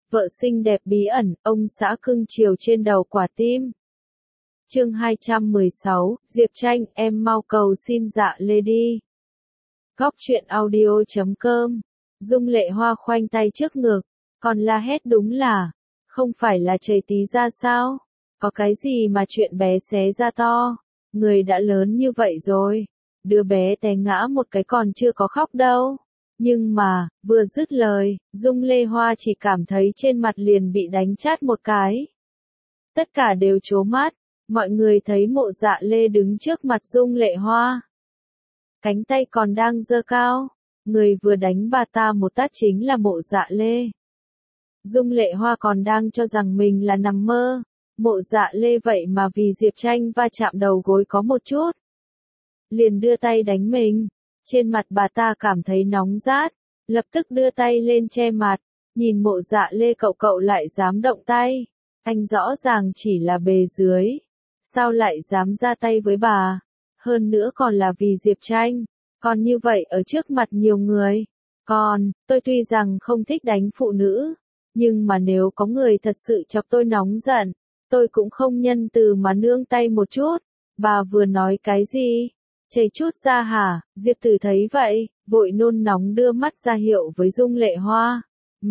vợ xinh đẹp bí ẩn, ông xã cưng chiều trên đầu quả tim. Chương 216, Diệp Tranh, em mau cầu xin Dạ Lê đi. Góc truyện audio.com. Dung Lệ Hoa khoanh tay trước ngực, còn la hét đúng là, không phải là chảy tí ra sao? Có cái gì mà chuyện bé xé ra to, người đã lớn như vậy rồi, đứa bé té ngã một cái còn chưa có khóc đâu. Nhưng mà, vừa dứt lời, Dung Lê Hoa chỉ cảm thấy trên mặt liền bị đánh chát một cái. Tất cả đều trố mắt, mọi người thấy Mộ Dạ Lê đứng trước mặt Dung Lệ Hoa. Cánh tay còn đang giơ cao, người vừa đánh bà ta một tát chính là Mộ Dạ Lê. Dung Lệ Hoa còn đang cho rằng mình là nằm mơ, Mộ Dạ Lê vậy mà vì Diệp Tranh va chạm đầu gối có một chút, liền đưa tay đánh mình. Trên mặt bà ta cảm thấy nóng rát, lập tức đưa tay lên che mặt, nhìn Mộ Dạ Lê cậu lại dám động tay, anh rõ ràng chỉ là bề dưới, sao lại dám ra tay với bà, hơn nữa còn là vì Diệp Tranh, còn như vậy ở trước mặt nhiều người. Còn, tôi tuy rằng không thích đánh phụ nữ, nhưng mà nếu có người thật sự chọc tôi nóng giận, tôi cũng không nhân từ mà nương tay một chút. Bà vừa nói cái gì? Chảy chút ra hả? Diệp Tử thấy vậy, vội nôn nóng đưa mắt ra hiệu với Dung Lệ Hoa.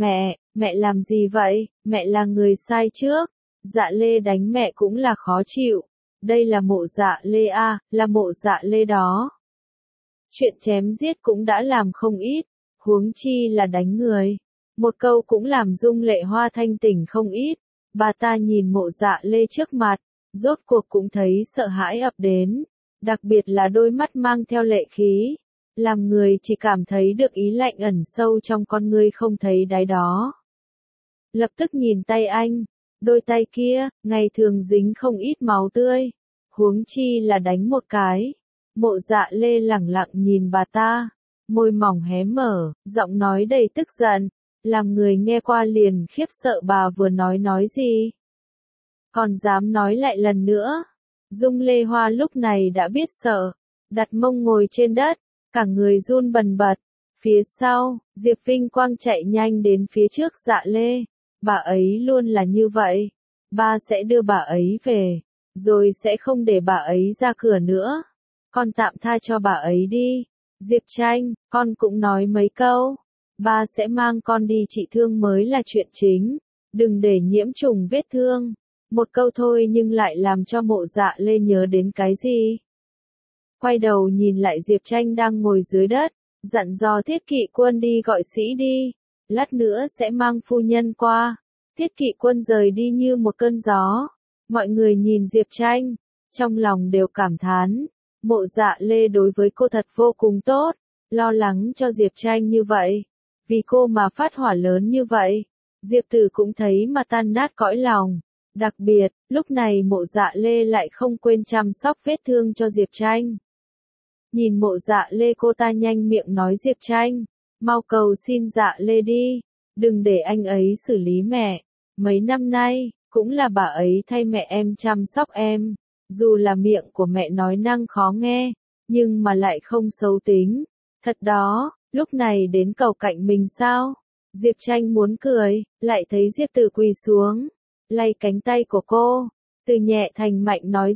Mẹ làm gì vậy? Mẹ là người sai trước. Dạ Lê đánh mẹ cũng là khó chịu. Đây là Mộ Dạ Lê à, là Mộ Dạ Lê đó. Chuyện chém giết cũng đã làm không ít, huống chi là đánh người. Một câu cũng làm Dung Lệ Hoa thanh tỉnh không ít. Bà ta nhìn Mộ Dạ Lê trước mặt, rốt cuộc cũng thấy sợ hãi ập đến. Đặc biệt là đôi mắt mang theo lệ khí, làm người chỉ cảm thấy được ý lạnh ẩn sâu trong con ngươi không thấy đáy đó. Lập tức nhìn tay anh, đôi tay kia, ngày thường dính không ít máu tươi, huống chi là đánh một cái. Mộ Dạ Lê lẳng lặng nhìn bà ta, môi mỏng hé mở, giọng nói đầy tức giận, làm người nghe qua liền khiếp sợ bà vừa nói gì. Còn dám nói lại lần nữa. Dung Lê Hoa lúc này đã biết sợ, đặt mông ngồi trên đất, cả người run bần bật. Phía sau, Diệp Vinh Quang chạy nhanh đến phía trước Dạ Lê. Bà ấy luôn là như vậy. Ba sẽ đưa bà ấy về, rồi sẽ không để bà ấy ra cửa nữa. Con tạm tha cho bà ấy đi. Diệp Tranh, con cũng nói mấy câu. Ba sẽ mang con đi trị thương mới là chuyện chính. Đừng để nhiễm trùng vết thương. Một câu thôi nhưng lại làm cho Mộ Dạ Lê nhớ đến cái gì. Quay đầu nhìn lại Diệp Tranh đang ngồi dưới đất, dặn dò Thiết Kỵ Quân đi gọi sĩ đi, lát nữa sẽ mang phu nhân qua. Thiết Kỵ Quân rời đi như một cơn gió. Mọi người nhìn Diệp Tranh, trong lòng đều cảm thán, Mộ Dạ Lê đối với cô thật vô cùng tốt, lo lắng cho Diệp Tranh như vậy, vì cô mà phát hỏa lớn như vậy. Diệp Tử cũng thấy mà tan nát cõi lòng. Đặc biệt, lúc này Mộ Dạ Lê lại không quên chăm sóc vết thương cho Diệp Tranh. Nhìn Mộ Dạ Lê cô ta nhanh miệng nói Diệp Tranh, mau cầu xin Dạ Lê đi, đừng để anh ấy xử lý mẹ. Mấy năm nay, cũng là bà ấy thay mẹ em chăm sóc em, dù là miệng của mẹ nói năng khó nghe, nhưng mà lại không xấu tính. Thật đó, lúc này đến cầu cạnh mình sao? Diệp Tranh muốn cười, lại thấy Diệp Tử quỳ xuống, lay cánh tay của cô, từ nhẹ thành mạnh nói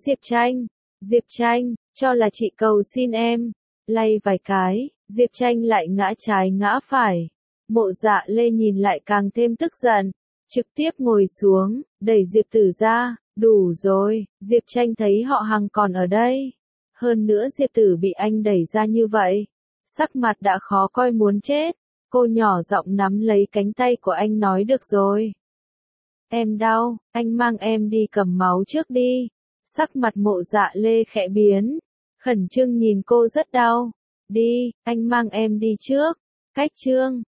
Diệp Tranh, cho là chị cầu xin em. Lay vài cái, Diệp Tranh lại ngã trái ngã phải. Mộ Dạ Lê nhìn lại càng thêm tức giận, trực tiếp ngồi xuống, đẩy Diệp Tử ra. Đủ rồi, Diệp Tranh thấy họ Hằng còn ở đây. Hơn nữa Diệp Tử bị anh đẩy ra như vậy, sắc mặt đã khó coi muốn chết. Cô nhỏ giọng nắm lấy cánh tay của anh nói được rồi. Em đau, anh mang em đi cầm máu trước đi. Sắc mặt Mộ Dạ Lê khẽ biến, khẩn trương nhìn cô rất đau. Đi, anh mang em đi trước. Cách trương,